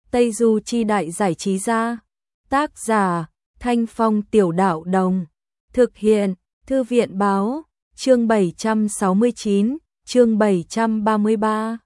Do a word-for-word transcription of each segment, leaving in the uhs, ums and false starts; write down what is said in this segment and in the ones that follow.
Tây Du Chi Đại Giải Trí Gia. Tác giả Thanh Phong Tiểu Đạo Đồng. Thực hiện Thư viện Báo. Chương bảy trăm sáu mươi chín, chương bảy trăm ba mươi ba.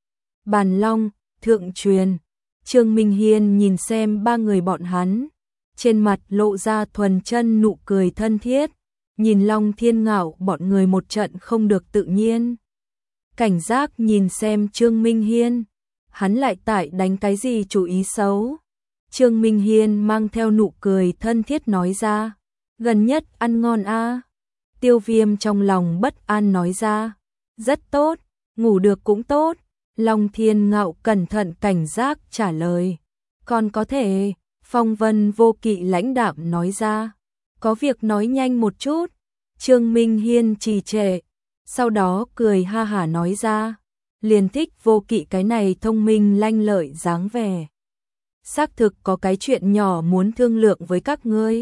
Bàn Long, Thượng Truyền. Trương Minh Hiên nhìn xem ba người bọn hắn, trên mặt lộ ra thuần chân nụ cười thân thiết, nhìn Long Thiên Ngạo bọn người một trận không được tự nhiên. Cảnh giác nhìn xem Trương Minh Hiên, hắn lại tại đánh cái gì chủ ý xấu. Trương Minh Hiên mang theo nụ cười thân thiết nói ra, gần nhất ăn ngon a. Tiêu Viêm trong lòng bất an nói ra, rất tốt, ngủ được cũng tốt. Long Thiên Ngạo cẩn thận cảnh giác trả lời, còn có thể. Phong Vân Vô Kỵ lãnh đạm nói ra, có việc nói nhanh một chút. Trương Minh Hiên trì trệ, sau đó cười ha hả nói ra, liền thích Vô Kỵ cái này thông minh lanh lợi dáng vẻ. Xác thực có cái chuyện nhỏ muốn thương lượng với các ngươi.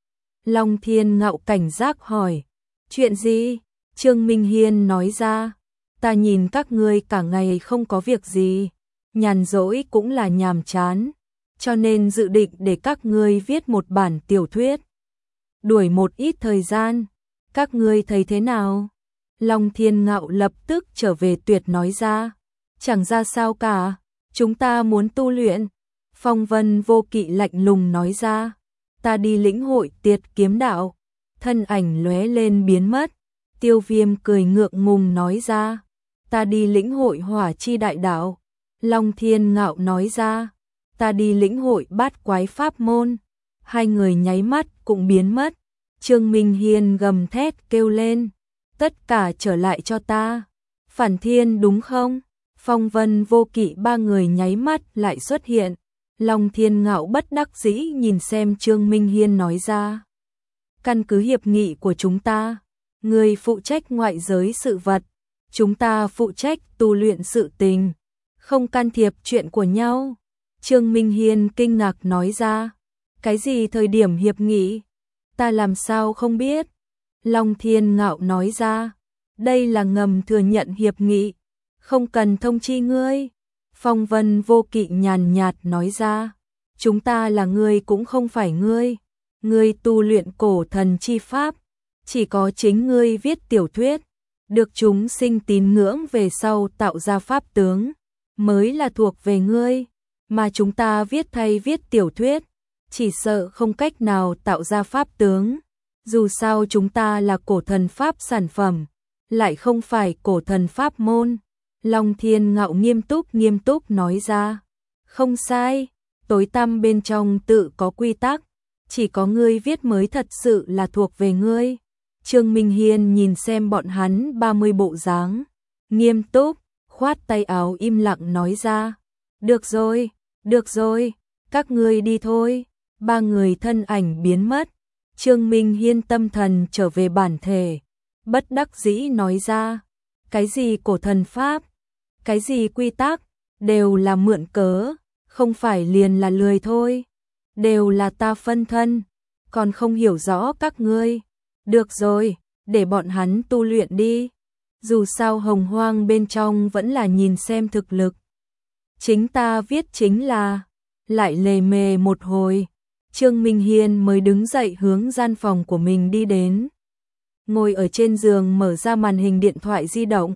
Long Thiên Ngạo cảnh giác hỏi, chuyện gì? Trương Minh Hiên nói ra, ta nhìn các ngươi cả ngày không có việc gì, nhàn rỗi cũng là nhàm chán, cho nên dự định để các ngươi viết một bản tiểu thuyết. Đuổi một ít thời gian, các ngươi thấy thế nào? Long Thiên Ngạo lập tức trở về tuyệt nói ra, chẳng ra sao cả, chúng ta muốn tu luyện. Phong Vân Vô Kỵ lạnh lùng nói ra, ta đi lĩnh hội Tiệt Kiếm Đạo. Thân ảnh lóe lên biến mất. Tiêu Viêm cười ngượng ngùng nói ra, ta đi lĩnh hội Hỏa Chi Đại Đạo. Long Thiên Ngạo nói ra, ta đi lĩnh hội Bát Quái Pháp Môn. Hai người nháy mắt cũng biến mất. Trương Minh Hiên gầm thét kêu lên, tất cả trở lại cho ta. Phản Thiên đúng không? Phong Vân Vô Kỵ ba người nháy mắt lại xuất hiện. Long Thiên Ngạo bất đắc dĩ nhìn xem Trương Minh Hiên nói ra, căn cứ hiệp nghị của chúng ta, người phụ trách ngoại giới sự vật, chúng ta phụ trách tu luyện sự tình, không can thiệp chuyện của nhau. Trương Minh Hiên kinh ngạc nói ra, cái gì thời điểm hiệp nghị? Ta làm sao không biết? Long Thiên Ngạo nói ra, đây là ngầm thừa nhận hiệp nghị, không cần thông chi ngươi. Phong Vân Vô Kỵ nhàn nhạt nói ra, chúng ta là ngươi cũng không phải ngươi. Ngươi tu luyện cổ thần chi pháp, chỉ có chính ngươi viết tiểu thuyết, được chúng sinh tín ngưỡng về sau tạo ra pháp tướng, mới là thuộc về ngươi, mà chúng ta viết thay viết tiểu thuyết, chỉ sợ không cách nào tạo ra pháp tướng. Dù sao chúng ta là cổ thần pháp sản phẩm, lại không phải cổ thần pháp môn. Long Thiên Ngạo nghiêm túc nghiêm túc nói ra, không sai, tối tăm bên trong tự có quy tắc, chỉ có ngươi viết mới thật sự là thuộc về ngươi. Trương Minh Hiên nhìn xem bọn hắn ba mươi bộ dáng, nghiêm túc, khoát tay áo im lặng nói ra, được rồi, được rồi, các ngươi đi thôi. Ba người thân ảnh biến mất. Trương Minh Hiên tâm thần trở về bản thể, bất đắc dĩ nói ra, cái gì cổ thần pháp, cái gì quy tắc, đều là mượn cớ, không phải liền là lười thôi, đều là ta phân thân, còn không hiểu rõ các ngươi. Được rồi, để bọn hắn tu luyện đi, dù sao hồng hoang bên trong vẫn là nhìn xem thực lực. Chính ta viết chính là, lại lề mề một hồi, Trương Minh Hiên mới đứng dậy hướng gian phòng của mình đi đến. Ngồi ở trên giường mở ra màn hình điện thoại di động,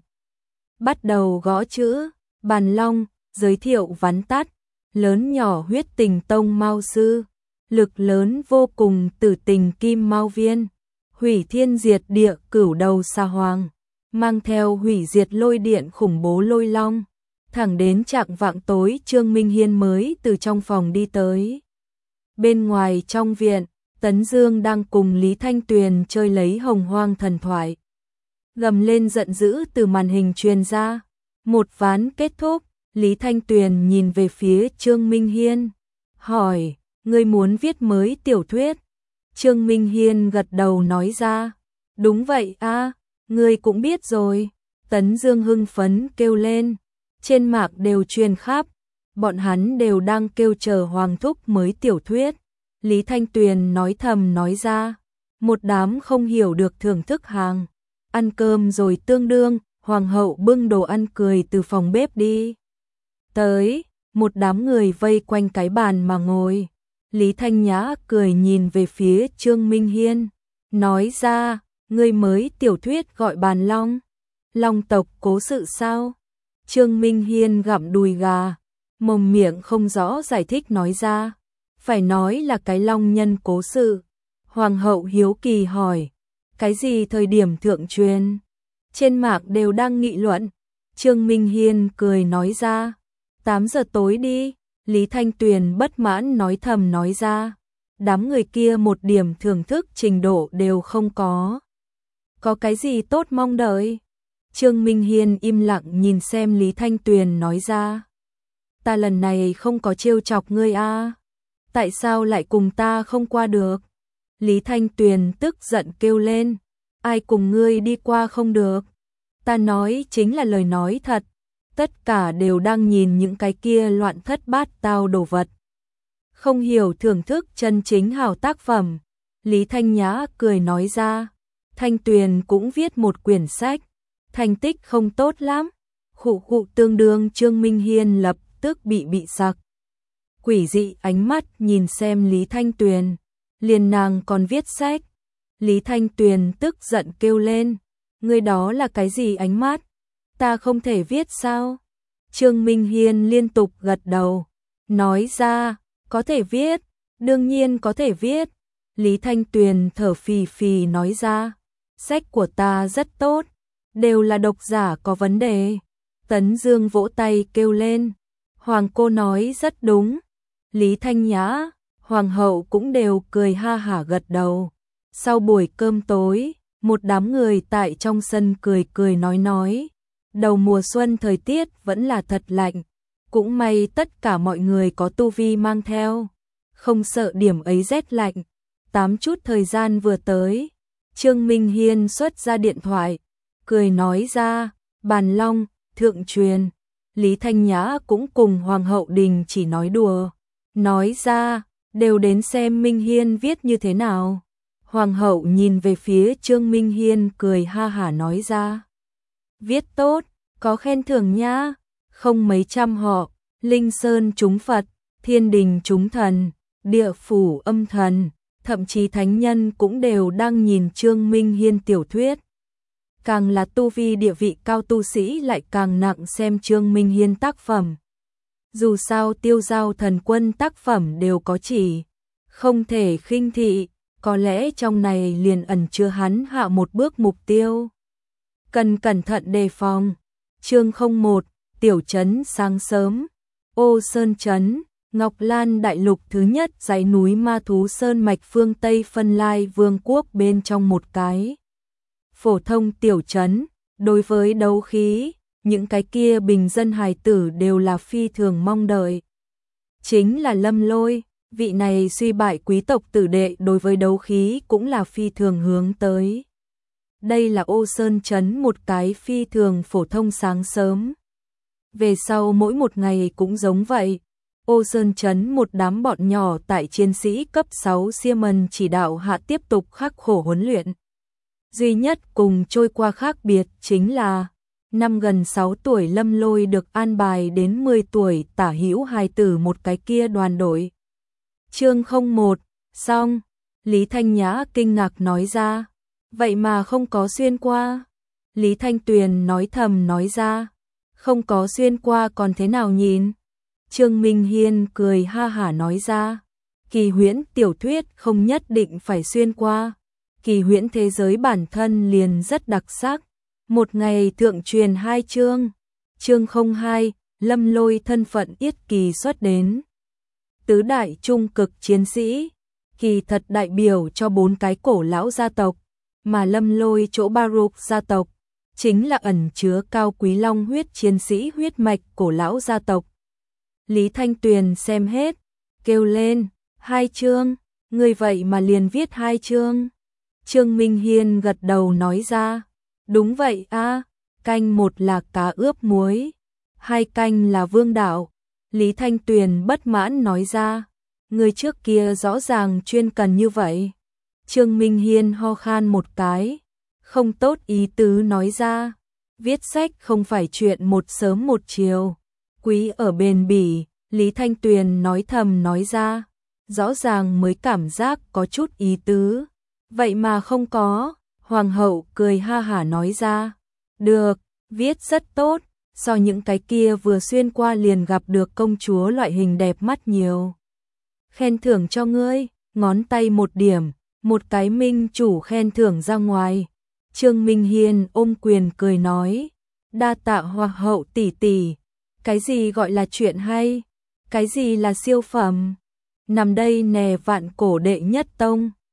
bắt đầu gõ chữ, Bàn Long, giới thiệu vắn tắt, lớn nhỏ huyết tình tông Mao sư, lực lớn vô cùng tử tình kim Mao viên, hủy thiên diệt địa cửu đầu Sa Hoàng, mang theo hủy diệt lôi điện khủng bố lôi long. Thẳng đến chạng vạng tối Trương Minh Hiên mới từ trong phòng đi tới. Bên ngoài trong viện, Tấn Dương đang cùng Lý Thanh Tuyền chơi lấy hồng hoang thần thoại. Gầm lên giận dữ từ màn hình truyền ra. Một ván kết thúc, Lý Thanh Tuyền nhìn về phía Trương Minh Hiên, hỏi, ngươi muốn viết mới tiểu thuyết? Trương Minh Hiên gật đầu nói ra, đúng vậy a, ngươi cũng biết rồi. Tấn Dương hưng phấn kêu lên, trên mạng đều truyền khắp, bọn hắn đều đang kêu chờ Hoàng thúc mới tiểu thuyết. Lý Thanh Tuyền nói thầm nói ra, một đám không hiểu được thưởng thức hàng. Ăn cơm rồi tương đương, Hoàng hậu bưng đồ ăn cười từ phòng bếp đi tới, một đám người vây quanh cái bàn mà ngồi. Lý Thanh Nhã cười nhìn về phía Trương Minh Hiên, nói ra, ngươi mới tiểu thuyết gọi bàn long. Long tộc cố sự sao? Trương Minh Hiên gặm đùi gà, mồm miệng không rõ giải thích nói ra, phải nói là cái long nhân cố sự. Hoàng hậu hiếu kỳ hỏi, cái gì thời điểm thượng truyền? Trên mạng đều đang nghị luận. Trương Minh Hiên cười nói ra, tám giờ tối đi. Lý Thanh Tuyền bất mãn nói thầm nói ra, đám người kia một điểm thưởng thức trình độ đều không có. Có cái gì tốt mong đợi? Trương Minh Hiên im lặng nhìn xem Lý Thanh Tuyền nói ra, ta lần này không có trêu chọc ngươi a, tại sao lại cùng ta không qua được? Lý Thanh Tuyền tức giận kêu lên, ai cùng ngươi đi qua không được? Ta nói chính là lời nói thật, tất cả đều đang nhìn những cái kia loạn thất bát tao đồ vật. Không hiểu thưởng thức chân chính hảo tác phẩm. Lý Thanh Nhã cười nói ra, Thanh Tuyền cũng viết một quyển sách, thành tích không tốt lắm. Khụ khụ tương đương Trương Minh Hiên lập tức bị bị sặc. Quỷ dị ánh mắt nhìn xem Lý Thanh Tuyền, liền nàng còn viết sách. Lý Thanh Tuyền tức giận kêu lên, ngươi đó là cái gì ánh mắt? Ta không thể viết sao? Trương Minh Hiên liên tục gật đầu, nói ra, có thể viết, đương nhiên có thể viết. Lý Thanh Tuyền thở phì phì nói ra, sách của ta rất tốt, đều là độc giả có vấn đề. Tấn Dương vỗ tay kêu lên, Hoàng cô nói rất đúng. Lý Thanh Nhã, Hoàng hậu cũng đều cười ha hả gật đầu. Sau buổi cơm tối, một đám người tại trong sân cười cười nói nói. Đầu mùa xuân thời tiết vẫn là thật lạnh, cũng may tất cả mọi người có tu vi mang theo, không sợ điểm ấy rét lạnh. Tám chút thời gian vừa tới, Trương Minh Hiên xuất ra điện thoại, cười nói ra, bàn long, thượng truyền. Lý Thanh Nhã cũng cùng Hoàng hậu Đình chỉ nói đùa, nói ra, đều đến xem Minh Hiên viết như thế nào. Hoàng hậu nhìn về phía Trương Minh Hiên cười ha hả nói ra, viết tốt, có khen thưởng nhá, không mấy trăm họ, Linh Sơn trúng Phật, Thiên Đình trúng thần, Địa phủ âm thần, thậm chí thánh nhân cũng đều đang nhìn Trương Minh Hiên tiểu thuyết. Càng là tu vi địa vị cao tu sĩ lại càng nặng xem Trương Minh Hiên tác phẩm. Dù sao Tiêu Giao Thần Quân tác phẩm đều có chỉ, không thể khinh thị, có lẽ trong này liền ẩn chứa hắn hạ một bước mục tiêu. Cần cẩn thận đề phòng. Chương không một, tiểu trấn sáng sớm. Ô Sơn trấn, Ngọc Lan đại lục thứ nhất dãy núi ma thú sơn mạch phương Tây Phân Lai Vương quốc bên trong một cái phổ thông tiểu trấn. Đối với đấu khí, những cái kia bình dân hài tử đều là phi thường mong đợi. Chính là Lâm Lôi, vị này suy bại quý tộc tử đệ đối với đấu khí cũng là phi thường hướng tới. Đây là Ô Sơn trấn một cái phi thường phổ thông sáng sớm. Về sau mỗi một ngày cũng giống vậy. Ô Sơn trấn một đám bọn nhỏ tại chiến sĩ cấp sáu Siemens chỉ đạo hạ tiếp tục khắc khổ huấn luyện. Duy nhất cùng trôi qua khác biệt chính là năm gần sáu tuổi Lâm Lôi được an bài đến mười tuổi tả hữu hài tử một cái kia đoàn đội. Chương không một, xong. Lý Thanh Nhã kinh ngạc nói ra, vậy mà không có xuyên qua. Lý Thanh Tuyền nói thầm nói ra, không có xuyên qua còn thế nào nhìn. Trương Minh Hiên cười ha hả nói ra, kỳ huyễn tiểu thuyết không nhất định phải xuyên qua. Kỳ huyễn thế giới bản thân liền rất đặc sắc. Một ngày thượng truyền hai chương. Chương không hai, Lâm Lôi thân phận yết kỳ xuất đến. Tứ đại trung cực chiến sĩ, kỳ thật đại biểu cho bốn cái cổ lão gia tộc, mà Lâm Lôi chỗ Baruch gia tộc chính là ẩn chứa cao quý long huyết chiến sĩ huyết mạch cổ lão gia tộc. Lý Thanh Tuyền xem hết, kêu lên, hai chương, người vậy mà liền viết hai chương. Trương Minh Hiên gật đầu nói ra, đúng vậy a, canh một là cá ướp muối, hai canh là vương đạo. Lý Thanh Tuyền bất mãn nói ra, người trước kia rõ ràng chuyên cần như vậy. Trương Minh Hiên ho khan một cái, không tốt ý tứ nói ra, viết sách không phải chuyện một sớm một chiều, quý ở bền bỉ, Lý Thanh Tuyền nói thầm nói ra, rõ ràng mới cảm giác có chút ý tứ. Vậy mà không có, Hoàng hậu cười ha hả nói ra. Được, viết rất tốt, so những cái kia vừa xuyên qua liền gặp được công chúa loại hình đẹp mắt nhiều. Khen thưởng cho ngươi, ngón tay một điểm, một cái minh chủ khen thưởng ra ngoài. Trương Minh Hiên ôm quyền cười nói, đa tạ Hoàng hậu tỷ tỷ, cái gì gọi là chuyện hay, cái gì là siêu phẩm, nằm đây nè vạn cổ đệ nhất tông.